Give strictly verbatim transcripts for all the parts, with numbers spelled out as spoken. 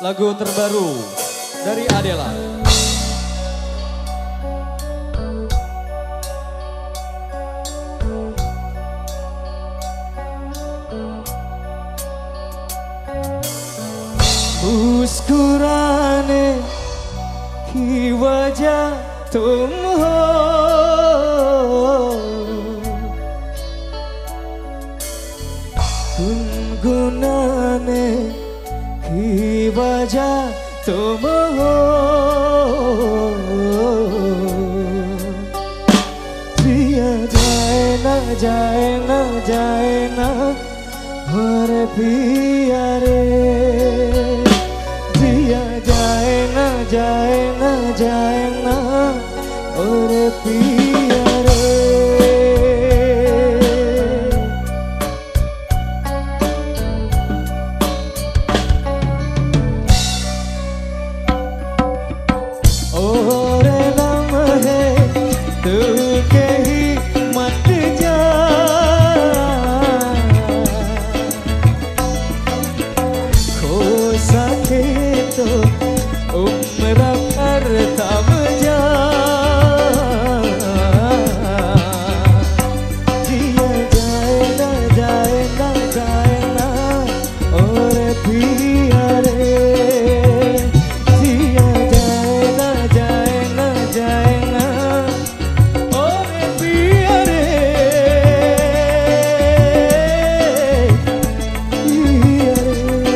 lagu terbaru dari Adela. मुस्कुराने की वजह तुम हो, गुनगुनाने की वजह तुम हो, जिया जाए ना जाए ना जाए ना और पिया रे, जिया जाए ना जाए ना जाए ना और पिया रे। और लम्हे तू के ही मत जा, खो सके तो उम्र भर थम जा, जिया जाए ना जाए ना जाए ना और पिया रे, जिया जाए ना जाए ना जाए ना और पिया रे, पिया रे।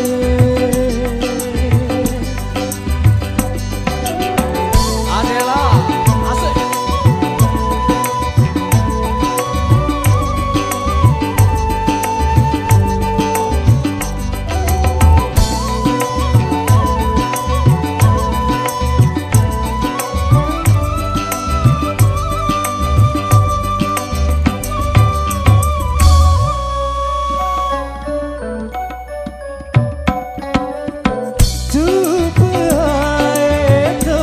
Adela, asik. धूप आए तो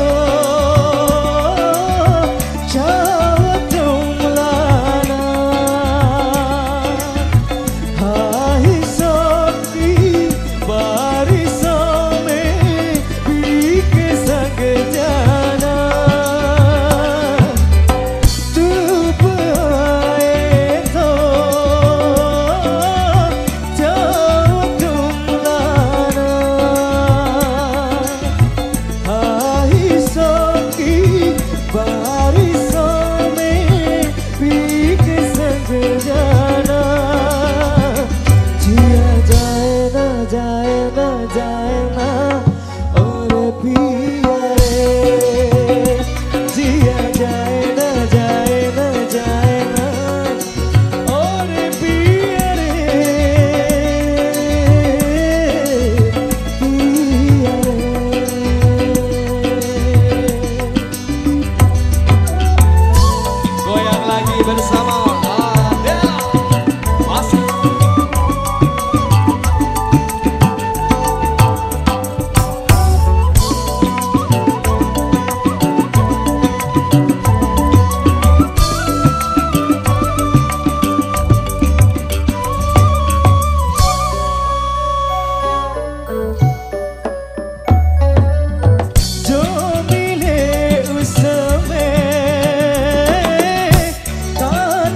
छाँव तुम लाना, बारिशों की बारिशों में भीग संग जाना, धूप आए तो छाँव तुम लाना, बारिशों की बारिशों में भीग संग जाना, जिया जाए ना जाए ना जाए ना और पिया रे, जिया जाए ना जाए ना जाए ना और पिया रे, पिया रे। Goyang lagi bersama Adela. Asik. जो मिले उसमें तान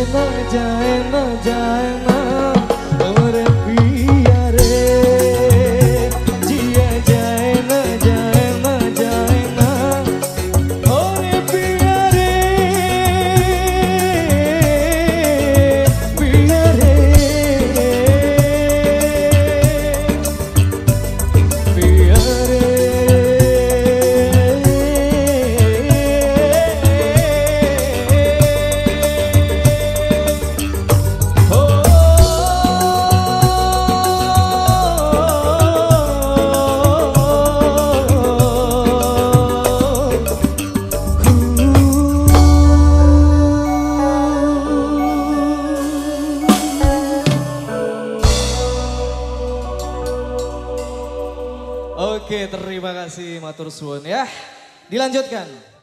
jaena jaena jaena ore piare jia jaena jaena jaena ore piare piare Oke, terima kasih matur suwun ya. Dilanjutkan.